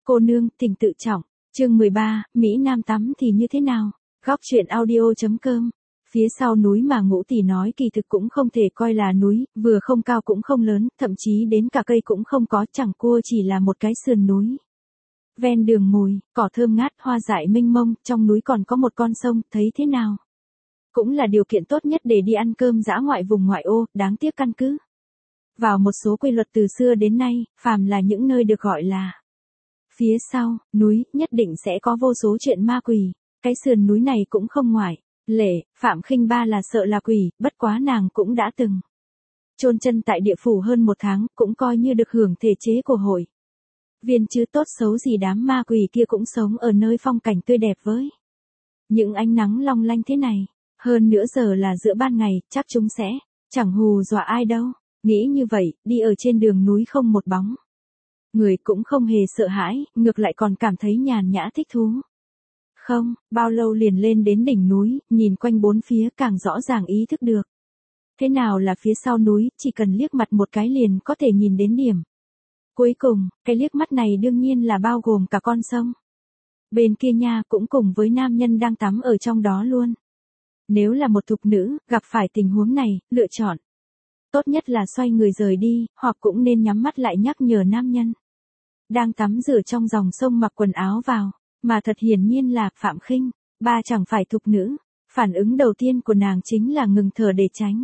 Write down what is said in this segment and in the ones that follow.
Cô nương, thỉnh tự trọng. Chương 13, Mỹ Nam tắm thì như thế nào? Góc truyện audio.com. Phía sau núi mà Ngũ Tỷ nói kỳ thực cũng không thể coi là núi, vừa không cao cũng không lớn, thậm chí đến cả cây cũng không có, chẳng qua chỉ là một cái sườn núi. Ven đường mùi, cỏ thơm ngát, hoa dại mênh mông, trong núi còn có một con sông, thấy thế nào? Cũng là điều kiện tốt nhất để đi ăn cơm dã ngoại vùng ngoại ô, đáng tiếc căn cứ vào một số quy luật từ xưa đến nay, phàm là những nơi được gọi là phía sau núi, nhất định sẽ có vô số chuyện ma quỷ. Cái sườn núi này cũng không ngoại lệ. Phạm Khinh Ba là sợ là quỷ, bất quá nàng cũng đã từng chôn chân tại địa phủ hơn một tháng, cũng coi như được hưởng thể chế của hội viên chứ tốt xấu gì đám ma quỷ kia cũng sống ở nơi phong cảnh tươi đẹp với những ánh nắng long lanh thế này. Hơn nữa giờ là giữa ban ngày, chắc chúng sẽ chẳng hù dọa ai đâu. Nghĩ như vậy, đi ở trên đường núi không một bóng người cũng không hề sợ hãi, ngược lại còn cảm thấy nhàn nhã thích thú. Không, bao lâu liền lên đến đỉnh núi, nhìn quanh bốn phía càng rõ ràng ý thức được. Thế nào là phía sau núi, chỉ cần liếc mặt một cái liền có thể nhìn đến điểm. Cuối cùng, cái liếc mắt này đương nhiên là bao gồm cả con sông. Bên kia nha cũng cùng với nam nhân đang tắm ở trong đó luôn. Nếu là một thục nữ, gặp phải tình huống này, lựa chọn tốt nhất là xoay người rời đi, hoặc cũng nên nhắm mắt lại nhắc nhở nam nhân đang tắm rửa trong dòng sông mặc quần áo vào, mà thật hiển nhiên là Phạm Khinh Ba chẳng phải thục nữ. Phản ứng đầu tiên của nàng chính là ngừng thở để tránh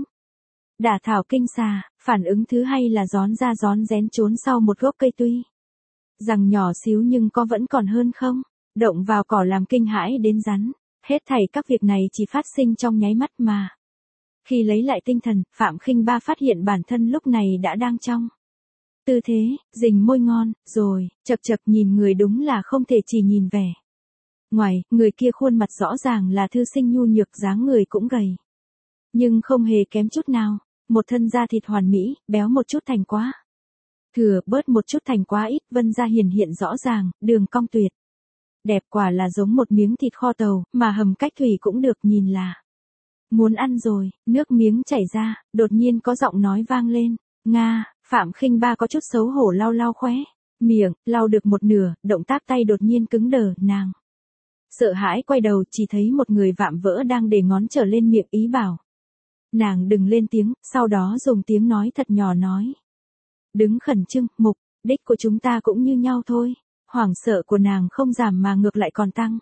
đả thảo kinh xà, phản ứng thứ hai là rón ra rón rén trốn sau một gốc cây, tuy rằng nhỏ xíu nhưng có vẫn còn hơn không động vào cỏ làm kinh hãi đến rắn. Hết thảy các việc này chỉ phát sinh trong nháy mắt mà. Khi lấy lại tinh thần, Phạm Khinh Ba phát hiện bản thân lúc này đã đang trong tư thế rình môi ngon, rồi chậc chậc nhìn người, đúng là không thể chỉ nhìn vẻ ngoài, người kia khuôn mặt rõ ràng là thư sinh nhu nhược, dáng người cũng gầy, nhưng không hề kém chút nào, một thân da thịt hoàn mỹ, béo một chút thành quá thừa, bớt một chút thành quá ít, vân da hiển hiện rõ ràng, đường cong tuyệt đẹp, quả là giống một miếng thịt kho tàu, mà hầm cách thủy cũng được, nhìn là muốn ăn rồi. Nước miếng chảy ra, đột nhiên có giọng nói vang lên. Nga. Phạm Khinh Ba có chút xấu hổ lau lau khóe miệng, lau được một nửa, động tác tay đột nhiên cứng đờ, nàng sợ hãi quay đầu, chỉ thấy một người vạm vỡ đang để ngón trở lên miệng, ý bảo nàng đừng lên tiếng, sau đó dùng tiếng nói thật nhỏ nói: Đứng khẩn trương, mục đích của chúng ta cũng như nhau thôi. Hoảng sợ của nàng không giảm mà ngược lại còn tăng.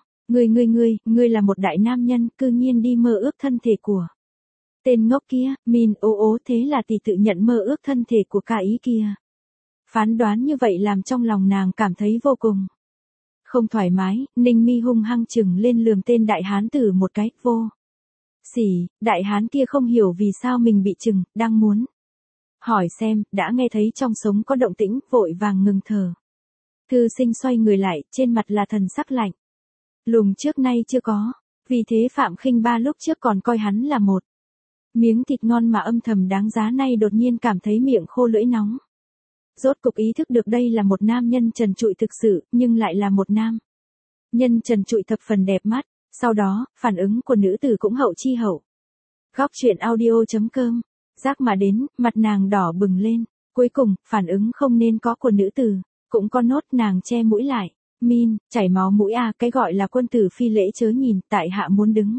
Ngươi là một đại nam nhân, cư nhiên đi mơ ước thân thể của tên ngốc kia. Min ố thế là tỷ tự nhận mơ ước thân thể của ca ý kia. Phán đoán như vậy làm trong lòng nàng cảm thấy vô cùng không thoải mái, ninh mi hung hăng chừng lên lườm tên đại hán tử một cái, vô sỉ. Đại hán kia không hiểu vì sao mình bị chừng, đang muốn hỏi xem, đã nghe thấy trong sống có động tĩnh, vội vàng ngừng thở. Thư sinh xoay người lại, trên mặt là thần sắc lạnh lùng trước nay chưa có. Vì thế Phạm Khinh Ba lúc trước còn coi hắn là một miếng thịt ngon mà âm thầm đáng giá, nay đột nhiên cảm thấy miệng khô lưỡi nóng. Rốt cục ý thức được đây là một nam nhân trần trụi thực sự, nhưng lại là một nam nhân trần trụi thập phần đẹp mắt. Sau đó, phản ứng của nữ tử cũng hậu chi hậu. Góc truyện audio.com. Giác mà đến, mặt nàng đỏ bừng lên. Cuối cùng, phản ứng không nên có của nữ tử cũng có nốt, nàng che mũi lại. Min, chảy máu mũi à, cái gọi là quân tử phi lễ chớ nhìn, tại hạ muốn đứng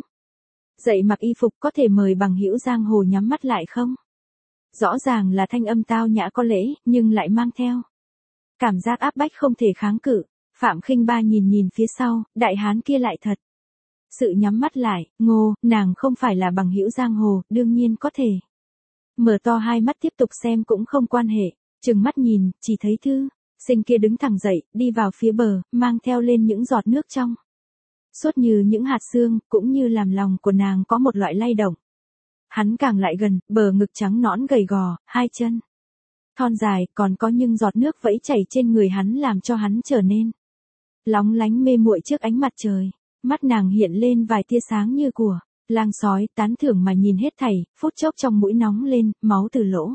dậy mặc y phục, có thể mời bằng hữu giang hồ nhắm mắt lại không? Rõ ràng là thanh âm tao nhã có lễ, nhưng lại mang theo cảm giác áp bách không thể kháng cự. Phạm Khinh Ba nhìn phía sau, đại hán kia lại thật sự nhắm mắt lại. Ngô, nàng không phải là bằng hữu giang hồ, đương nhiên có thể mở to hai mắt tiếp tục xem cũng không quan hệ. Chừng mắt nhìn, chỉ thấy thư sinh kia đứng thẳng dậy, đi vào phía bờ, mang theo lên những giọt nước trong suốt như những hạt sương, cũng như làm lòng của nàng có một loại lay động. Hắn càng lại gần, bờ ngực trắng nõn gầy gò, hai chân thon dài, còn có những giọt nước vẫy chảy trên người hắn làm cho hắn trở nên lóng lánh mê muội trước ánh mặt trời. Mắt nàng hiện lên vài tia sáng như của lang sói, tán thưởng mà nhìn hết thảy, phút chốc trong mũi nóng lên, máu từ lỗ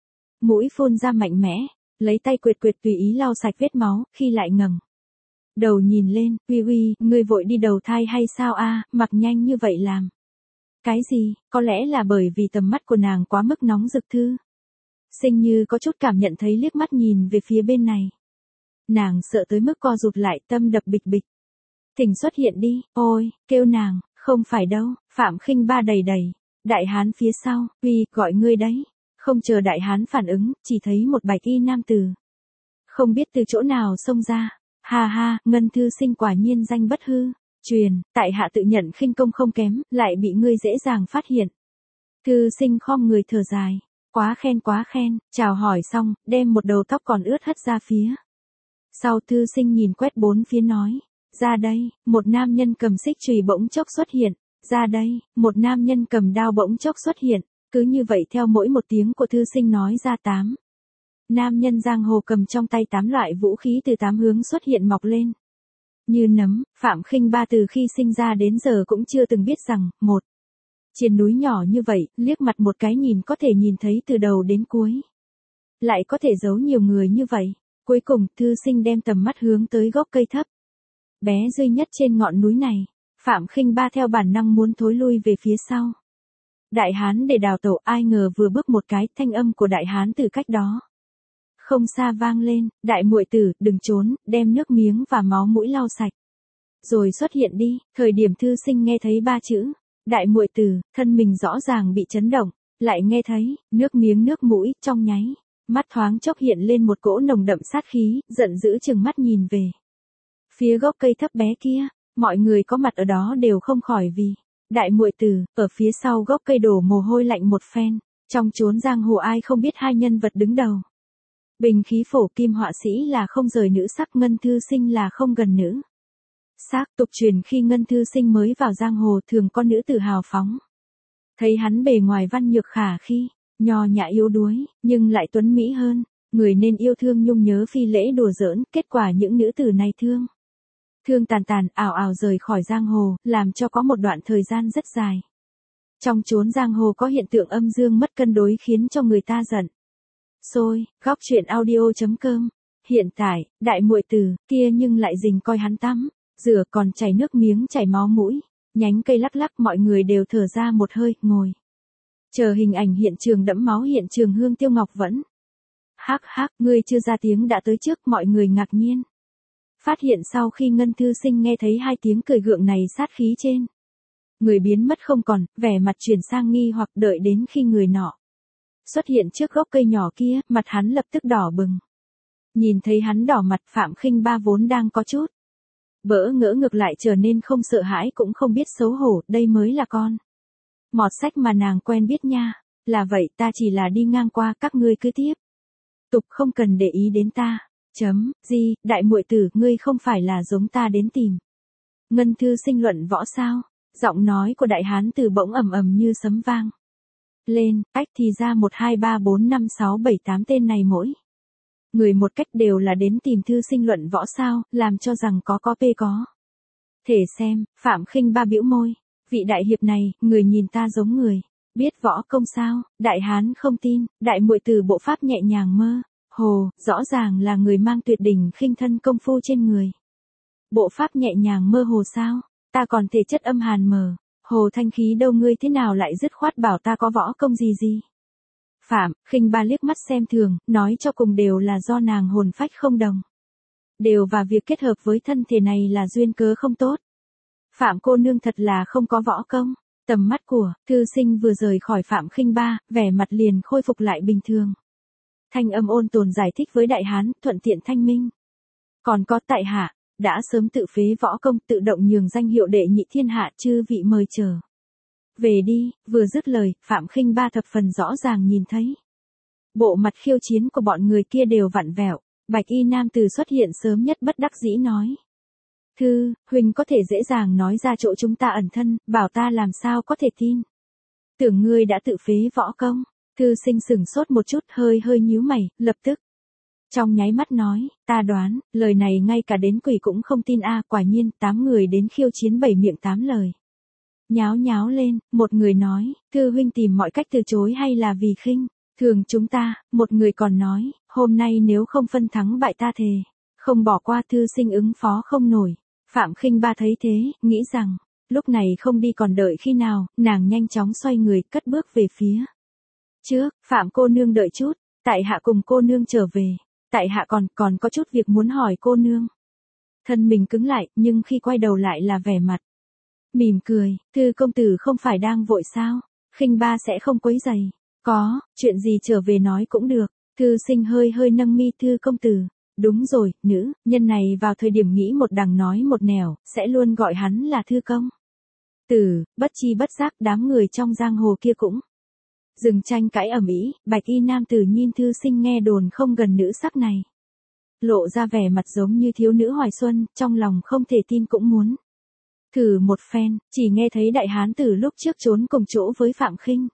mũi phun ra mạnh mẽ, lấy tay quệt tùy ý lau sạch vết máu, khi lại ngẩng đầu nhìn lên. Uy, ngươi vội đi đầu thai hay sao a? Mặc nhanh như vậy làm cái gì? Có lẽ là bởi vì tầm mắt của nàng quá mức nóng rực, thư sinh như có chút cảm nhận thấy, liếc mắt nhìn về phía bên này. Nàng sợ tới mức co rụt lại, tâm đập bịch bịch. Thỉnh xuất hiện đi, ôi, kêu nàng, không phải đâu, Phạm Khinh Ba đầy đầy. Đại hán phía sau, uy, gọi ngươi đấy. Không chờ đại hán phản ứng, chỉ thấy một bạch y nam tử. Không biết từ chỗ nào xông ra. Ha ha, Ngân thư sinh quả nhiên danh bất hư. Truyền, tại hạ tự nhận khinh công không kém, lại bị ngươi dễ dàng phát hiện. Thư sinh khom người thở dài. Quá khen, chào hỏi xong, đem một đầu tóc còn ướt hất ra phía. Sau thư sinh nhìn quét bốn phía nói. Ra đây, một nam nhân cầm xích chùy bỗng chốc xuất hiện. Ra đây, một nam nhân cầm đao bỗng chốc xuất hiện. Cứ như vậy theo mỗi một tiếng của thư sinh nói ra 8. Nam nhân giang hồ cầm trong tay 8 loại vũ khí từ 8 hướng xuất hiện mọc lên. Như nấm, Phạm Khinh Ba từ khi sinh ra đến giờ cũng chưa từng biết rằng, một trên núi nhỏ như vậy, liếc mặt một cái nhìn có thể nhìn thấy từ đầu đến cuối. Lại có thể giấu nhiều người như vậy. Cuối cùng, thư sinh đem tầm mắt hướng tới gốc cây thấp. Bé duy nhất trên ngọn núi này, Phạm Khinh Ba theo bản năng muốn thối lui về phía sau. Đại hán để đào tẩu, ai ngờ vừa bước một cái, thanh âm của đại hán từ cách đó không xa vang lên, đại muội tử, đừng trốn, đem nước miếng và máu mũi lau sạch. Rồi xuất hiện đi, thời điểm thư sinh nghe thấy 3 chữ, đại muội tử, thân mình rõ ràng bị chấn động, lại nghe thấy, nước miếng nước mũi, trong nháy, mắt thoáng chốc hiện lên một cỗ nồng đậm sát khí, giận dữ chừng mắt nhìn về. Phía gốc cây thấp bé kia, mọi người có mặt ở đó đều không khỏi vì, đại muội tử, ở phía sau gốc cây đổ mồ hôi lạnh một phen, trong chốn giang hồ ai không biết hai nhân vật đứng đầu. Bình khí phổ kim họa sĩ là không rời nữ sắc, Ngân thư sinh là không gần nữ sắc. Tục truyền khi Ngân thư sinh mới vào giang hồ thường có nữ tử hào phóng. Thấy hắn bề ngoài văn nhược khả khi, nho nhã yếu đuối, nhưng lại tuấn mỹ hơn, người nên yêu thương nhung nhớ phi lễ đùa giỡn, kết quả những nữ tử này thương tàn ảo ảo rời khỏi giang hồ, làm cho có một đoạn thời gian rất dài. Trong chốn giang hồ có hiện tượng âm dương mất cân đối khiến cho người ta giận sôi. Góc truyện audio.com. Hiện tại, đại muội tử kia nhưng lại rình coi hắn tắm, rửa còn chảy nước miếng chảy máu mũi, nhánh cây lắc lắc, mọi người đều thở ra một hơi, ngồi. Chờ hình ảnh hiện trường đẫm máu, hiện trường Hương Tiêu Ngọc vẫn. Hắc hắc, ngươi chưa ra tiếng đã tới trước, mọi người ngạc nhiên. Phát hiện sau khi Ngân thư sinh nghe thấy 2 tiếng cười gượng này, sát khí trên người biến mất không còn, vẻ mặt chuyển sang nghi hoặc, đợi đến khi người nọ xuất hiện trước gốc cây nhỏ kia, mặt hắn lập tức đỏ bừng. Nhìn thấy hắn đỏ mặt, Phạm Khinh Ba vốn đang có chút bỡ ngỡ ngược lại trở nên không sợ hãi cũng không biết xấu hổ, đây mới là con mọt sách mà nàng quen biết nha. Là vậy, ta chỉ là đi ngang qua, các ngươi cứ tiếp tục không cần để ý đến ta. Gì, đại muội tử, ngươi không phải là giống ta đến tìm Ngân thư sinh luận võ sao? Giọng nói của đại hán từ bỗng ầm ầm như sấm vang lên, ách, thì ra 1 2 3 4 5 6 7 8 tên này mỗi người một cách đều là đến tìm thư sinh luận võ sao, làm cho rằng có thể xem. Phạm Khinh Ba bĩu môi, vị đại hiệp này, người nhìn ta giống người biết võ công sao? Đại hán không tin, đại muội tử bộ pháp nhẹ nhàng mơ hồ, rõ ràng là người mang tuyệt đỉnh khinh thân công phu trên người. Bộ pháp nhẹ nhàng mơ hồ sao? Ta còn thể chất âm hàn mờ hồ thanh khí đâu, ngươi thế nào lại dứt khoát bảo ta có võ công gì? Phạm Khinh Ba liếc mắt xem thường, nói cho cùng đều là do nàng hồn phách không đồng đều, và việc kết hợp với thân thể này là duyên cớ không tốt. Phạm cô nương thật là không có võ công. Tầm mắt của thư sinh vừa rời khỏi Phạm Khinh Ba, vẻ mặt liền khôi phục lại bình thường. Thanh âm ôn tồn giải thích với đại hán, thuận tiện thanh minh. Còn có tại hạ đã sớm tự phế võ công, tự động nhường danh hiệu đệ nhị thiên hạ, chư vị mời trở về đi. Vừa dứt lời, Phạm Khinh Ba thập phần rõ ràng nhìn thấy bộ mặt khiêu chiến của bọn người kia đều vặn vẹo. Bạch y nam tử xuất hiện sớm nhất bất đắc dĩ nói. Huynh có thể dễ dàng nói ra chỗ chúng ta ẩn thân, bảo ta làm sao có thể tin. Tưởng ngươi đã tự phế võ công. Thư sinh sửng sốt một chút, hơi nhíu mày, lập tức trong nháy mắt nói, ta đoán, lời này ngay cả đến quỷ cũng không tin a. Quả nhiên, 8 người đến khiêu chiến 7 miệng 8 lời nháo lên. Một người nói, thư huynh tìm mọi cách từ chối hay là vì khinh thường chúng ta? Một người còn nói, hôm nay nếu không phân thắng bại ta thề không bỏ qua. Thư sinh ứng phó không nổi. Phạm Khinh Ba thấy thế, nghĩ rằng lúc này không đi còn đợi khi nào, nàng nhanh chóng xoay người, cất bước về phía trước. Phạm cô nương đợi chút, tại hạ cùng cô nương trở về. Tại hạ còn có chút việc muốn hỏi cô nương. Thân mình cứng lại, nhưng khi quay đầu lại là vẻ mặt mỉm cười, Thư công tử không phải đang vội sao? Khinh ba sẽ không quấy rầy. Có, chuyện gì trở về nói cũng được. Thư sinh hơi hơi nâng mi, Thư công tử. Đúng rồi, nữ nhân này vào thời điểm nghĩ một đằng nói một nẻo, sẽ luôn gọi hắn là Thư công tử. Bất chi bất giác đám người trong giang hồ kia cũng dừng tranh cãi ầm ĩ. Bạch y nam tử nhìn thư sinh nghe đồn không gần nữ sắc này, lộ ra vẻ mặt giống như thiếu nữ hoài xuân, trong lòng không thể tin cũng muốn thử một phen. Chỉ nghe thấy đại hán tử lúc trước trốn cùng chỗ với Phạm Khinh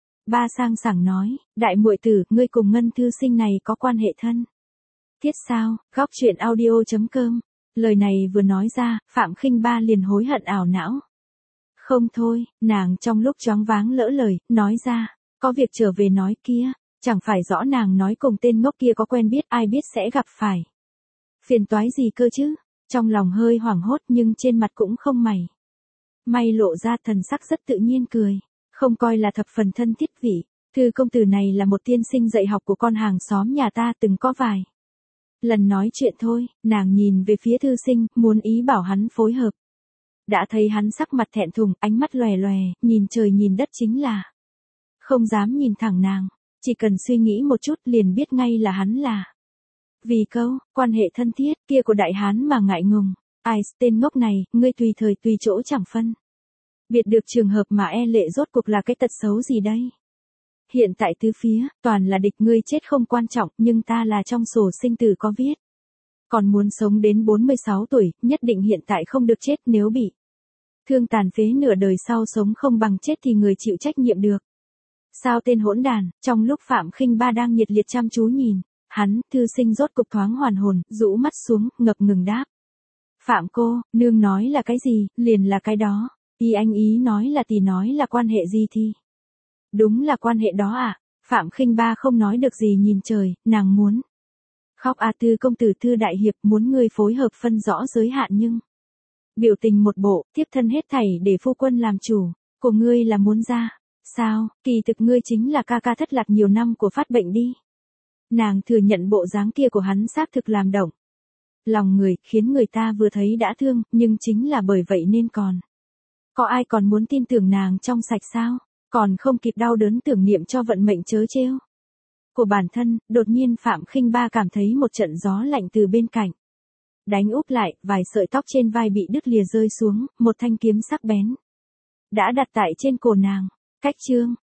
Ba sang sảng nói, đại muội tử, ngươi cùng ngân thư sinh này có quan hệ thân thiết sao? Góc truyện audio.com. Lời này vừa nói ra, Phạm Khinh Ba liền hối hận ảo não. Không thôi, nàng trong lúc choáng váng lỡ lời, nói ra, có việc trở về nói kia, chẳng phải rõ nàng nói cùng tên ngốc kia có quen biết, ai biết sẽ gặp phải phiền toái gì cơ chứ. Trong lòng hơi hoảng hốt nhưng trên mặt cũng không mảy may lộ ra thần sắc rất tự nhiên cười, không coi là thập phần thân thiết vị. Thư công tử này là một tiên sinh dạy học của con hàng xóm nhà ta, từng có vài lần nói chuyện thôi. Nàng nhìn về phía thư sinh, muốn ý bảo hắn phối hợp. Đã thấy hắn sắc mặt thẹn thùng, ánh mắt lòe lòe, nhìn trời nhìn đất chính là không dám nhìn thẳng nàng. Chỉ cần suy nghĩ một chút liền biết ngay là hắn là vì câu quan hệ thân thiết kia của đại hán mà ngại ngùng. Ai, tên ngốc này, ngươi tùy thời tùy chỗ chẳng phân biệt được trường hợp mà e lệ rốt cuộc là cái tật xấu gì đây? Hiện tại tứ phía, toàn là địch, ngươi chết không quan trọng, nhưng ta là trong sổ sinh tử có viết. Còn muốn sống đến 46 tuổi, nhất định hiện tại không được chết, nếu bị thương tàn phế nửa đời sau sống không bằng chết thì người chịu trách nhiệm được sao tên hỗn đàn? Trong lúc Phạm Khinh Ba đang nhiệt liệt chăm chú nhìn hắn, thư sinh rốt cục thoáng hoàn hồn, rũ mắt xuống, ngập ngừng đáp. Phạm cô, nương nói là cái gì, liền là cái đó. Y anh ý nói là tỷ nói là quan hệ gì thì đúng là quan hệ đó à? Phạm Khinh Ba không nói được gì nhìn trời, nàng muốn khóc. A Tư công tử, Thư đại hiệp muốn ngươi phối hợp phân rõ giới hạn, nhưng biểu tình một bộ, tiếp thân hết thảy để phu quân làm chủ, của ngươi là muốn ra sao? Kỳ thực ngươi chính là ca ca thất lạc nhiều năm của Phát Bệnh đi. Nàng thừa nhận bộ dáng kia của hắn xác thực làm động lòng người, khiến người ta vừa thấy đã thương, nhưng chính là bởi vậy nên còn có ai còn muốn tin tưởng nàng trong sạch sao? Còn không kịp đau đớn tưởng niệm cho vận mệnh trớ trêu của bản thân, đột nhiên Phạm Khinh Ba cảm thấy một trận gió lạnh từ bên cạnh đánh úp lại, vài sợi tóc trên vai bị đứt lìa rơi xuống, một thanh kiếm sắc bén đã đặt tại trên cổ nàng. Cách chương